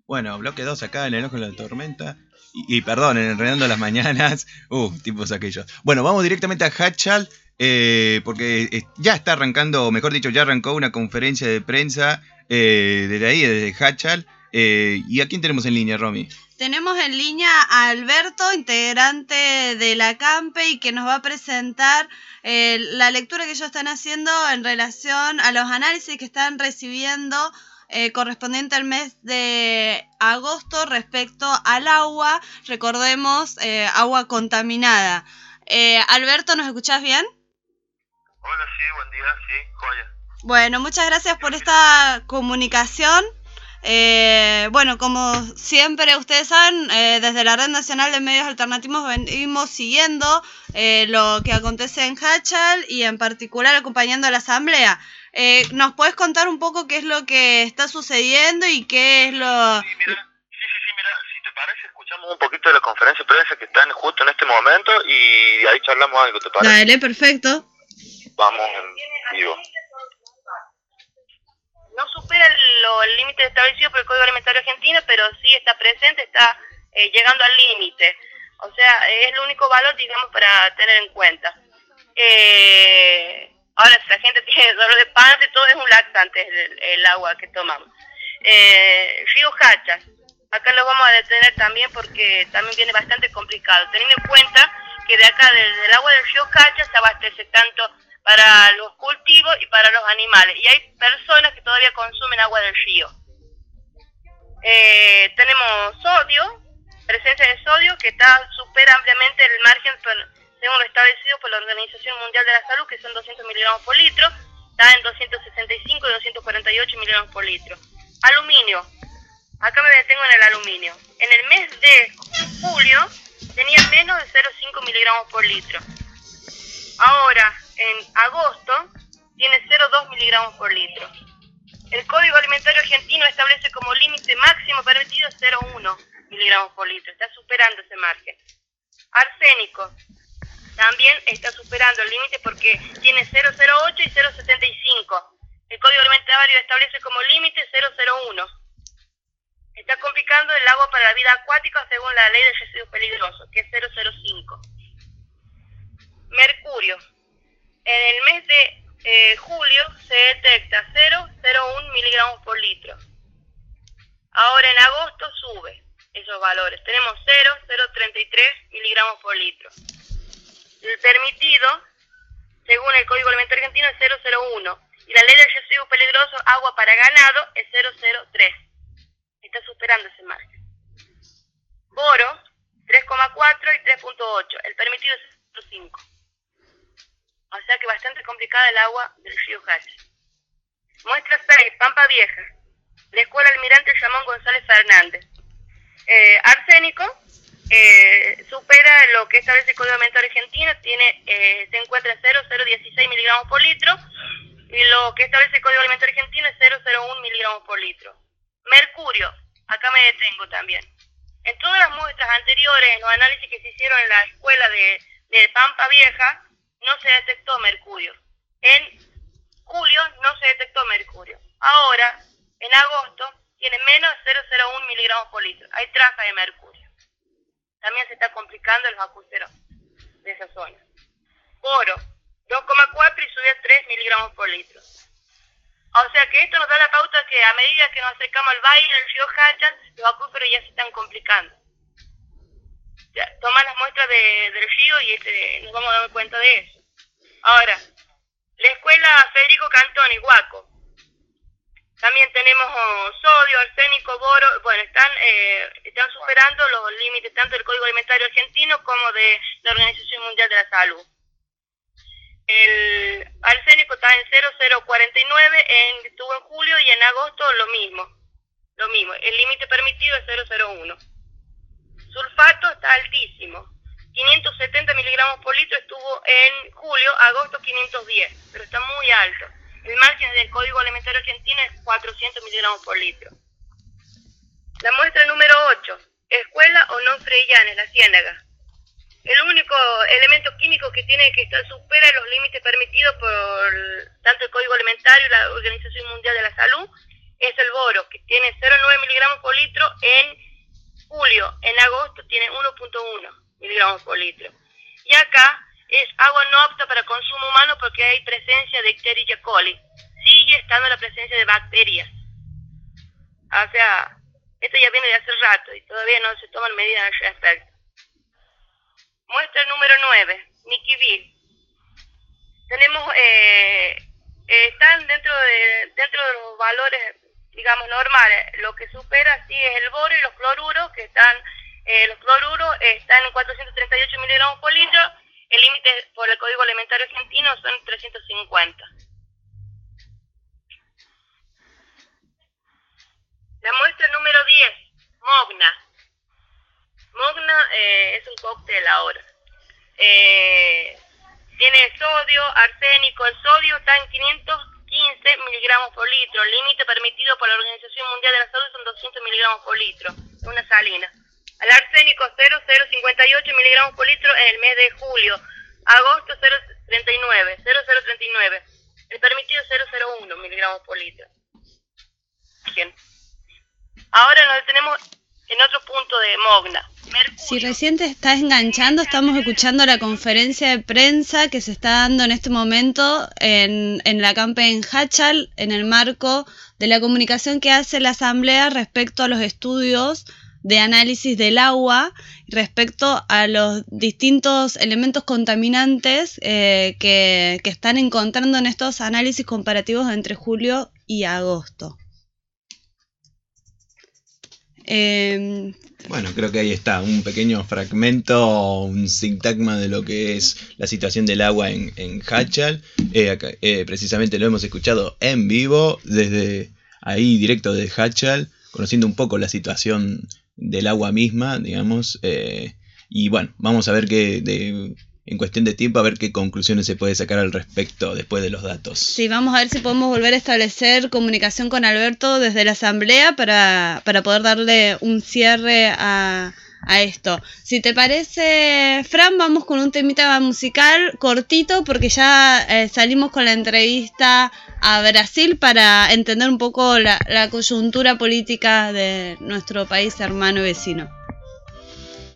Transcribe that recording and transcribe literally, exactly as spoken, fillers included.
Bueno, bloque dos acá en el ojo de la tormenta. Y, y perdón, en Enredando las Mañanas. Uh, tipos aquellos. Bueno, vamos directamente a Hatchal. Eh, porque eh, ya está arrancando, o mejor dicho, ya arrancó una conferencia de prensa eh, desde ahí, desde Hatchal. Eh, ¿Y a quién tenemos en línea, Romy? Tenemos en línea a Alberto, integrante de la CAMPE, y que nos va a presentar eh, la lectura que ellos están haciendo en relación a los análisis que están recibiendo eh, correspondiente al mes de agosto respecto al agua, recordemos, eh, agua contaminada. Eh, Alberto, ¿nos escuchás bien? Hola, sí, buen día, sí, joya. Bueno, muchas gracias por esta comunicación. Eh, bueno, como siempre ustedes saben, eh, desde la Red Nacional de Medios Alternativos venimos siguiendo eh, lo que acontece en Hatchal y en particular acompañando a la asamblea. Eh, ¿Nos puedes contar un poco qué es lo que está sucediendo y qué es lo...? Sí, mira, sí, sí, sí, mira, si te parece, escuchamos un poquito de la conferencia de prensa que están justo en este momento y de ahí charlamos algo, ¿te parece? Dale, perfecto. Vamos en vivo. No supera el límite establecido por el Código Alimentario Argentino, pero sí está presente, está eh, llegando al límite. O sea, es el único valor, digamos, para tener en cuenta. Eh, ahora, si la gente tiene dolor de panza, todo es un laxante el, el agua que tomamos. Eh, Río Hatchal, acá lo vamos a detener también porque también viene bastante complicado, teniendo en cuenta que de acá, desde el agua del río Hatchal, se abastece tanto para los cultivos y para los animales. Y hay personas que todavía consumen agua del río. Eh, tenemos sodio, presencia de sodio, que está supera ampliamente el margen, según lo establecido por la Organización Mundial de la Salud, que son doscientos miligramos por litro, está en doscientos sesenta y cinco y doscientos cuarenta y ocho miligramos por litro. Aluminio, acá me detengo en el aluminio. En el mes de julio tenía menos de cero coma cinco miligramos por litro. Ahora, en agosto, tiene cero coma dos miligramos por litro. El Código Alimentario Argentino establece como límite máximo permitido cero coma uno miligramos por litro. Está superando ese margen. Arsénico también está superando el límite porque tiene cero coma cero ocho y cero coma setenta y cinco. El Código Alimentario establece como límite cero coma cero uno. Está complicando el agua para la vida acuática según la ley de residuos peligrosos, que es cero coma cero cinco. Mercurio. En el mes de eh, julio se detecta cero coma cero uno miligramos por litro. Ahora en agosto sube esos valores. Tenemos cero coma cero treinta y tres miligramos por litro. El permitido, según el Código Alimentario Argentino, es cero coma cero uno. Y la ley de residuos peligrosos, agua para ganado, es cero coma cero tres. Está superando ese margen. Boro, tres coma cuatro y tres punto ocho. El permitido es cero coma cinco. O sea que bastante complicada el agua del río Hatchal. Muestra seis, Pampa Vieja. La Escuela Almirante Ramón González Fernández. Eh, arsénico, eh, supera lo que establece el Código Alimentario Argentino, tiene, eh, se encuentra en cero coma cero dieciséis miligramos por litro, y lo que establece el Código Alimentario Argentino es cero coma cero uno miligramos por litro. Mercurio, acá me detengo también. En todas las muestras anteriores, en los análisis que se hicieron en la escuela de, de Pampa Vieja, no se detectó mercurio. En julio no se detectó mercurio. Ahora, en agosto, tiene menos de cero coma cero uno miligramos por litro. Hay traza de mercurio. También se está complicando en los acuíferos de esa zona. Boro, dos coma cuatro y sube a tres miligramos por litro. O sea que esto nos da la pauta que a medida que nos acercamos al valle del río Hatchal, los acuíferos ya se están complicando. Toman las muestras de, del río y este, nos vamos a dar cuenta de eso. Ahora, la escuela Federico Cantoni, Huaco. También tenemos oh, sodio, arsénico, boro. Bueno, están eh, están superando los límites tanto del Código Alimentario Argentino como de la Organización Mundial de la Salud. El arsénico está en cero coma cero cuarenta y nueve, en, estuvo en julio y en agosto lo mismo. Lo mismo. El límite permitido es cero coma cero uno. Sulfato está altísimo, quinientos setenta miligramos por litro estuvo en julio, agosto quinientos diez, pero está muy alto. El margen del Código Alimentario Argentino es cuatrocientos miligramos por litro. La muestra número ocho, Escuela Onofre Illanes, La Ciénaga. El único elemento químico que tiene que estar supera los límites permitidos por tanto el Código Alimentario y la Organización Mundial de la Salud es el boro, que tiene cero coma nueve miligramos por litro en julio. En agosto tiene uno punto uno miligramos por litro. Y acá es agua no apta para consumo humano porque hay presencia de Escherichia coli. Sigue estando la presencia de bacterias. O sea, esto ya viene de hace rato y todavía no se toman medidas al respecto. Muestra número nueve, Nikivir. Tenemos, eh, eh, están dentro de dentro de los valores, digamos, normales. Lo que supera sí es el boro y los cloruros, que están, eh, los cloruros están en cuatrocientos treinta y ocho miligramos por litro. El límite por el Código Alimentario Argentino son trescientos cincuenta. La muestra número diez, Mogna. Mogna eh, es un cóctel ahora. Eh, tiene sodio, arsénico. El sodio está en quinientos quince miligramos por litro. El límite permitido por la Organización Mundial de la Salud son doscientos miligramos por litro. Es una salina. El arsénico cero coma cincuenta y ocho miligramos por litro en el mes de julio. Agosto cero coma treinta y nueve. cero coma treinta y nueve. El permitido cero coma uno miligramos por litro. Bien. Ahora nos detenemos en otro punto de Mogna. Mercurio. Si recién te estás enganchando, estamos escuchando la conferencia de prensa que se está dando en este momento en, en la campe en Hachal, en el marco de la comunicación que hace la Asamblea respecto a los estudios de análisis del agua, respecto a los distintos elementos contaminantes eh, que, que están encontrando en estos análisis comparativos entre julio y agosto. Eh, Bueno, creo que ahí está, un pequeño fragmento, un sintagma de lo que es la situación del agua en, en Hachal. Eh, acá, eh, precisamente lo hemos escuchado en vivo, desde ahí directo de Hachal, conociendo un poco la situación del agua misma, digamos. Eh, y bueno, vamos a ver qué, de, en cuestión de tiempo, a ver qué conclusiones se puede sacar al respecto después de los datos. Sí, vamos a ver si podemos volver a establecer comunicación con Alberto desde la Asamblea para, para poder darle un cierre a, a esto. Si te parece, Fran, vamos con un temita musical cortito porque ya eh, salimos con la entrevista a Brasil para entender un poco la, la coyuntura política de nuestro país hermano y vecino.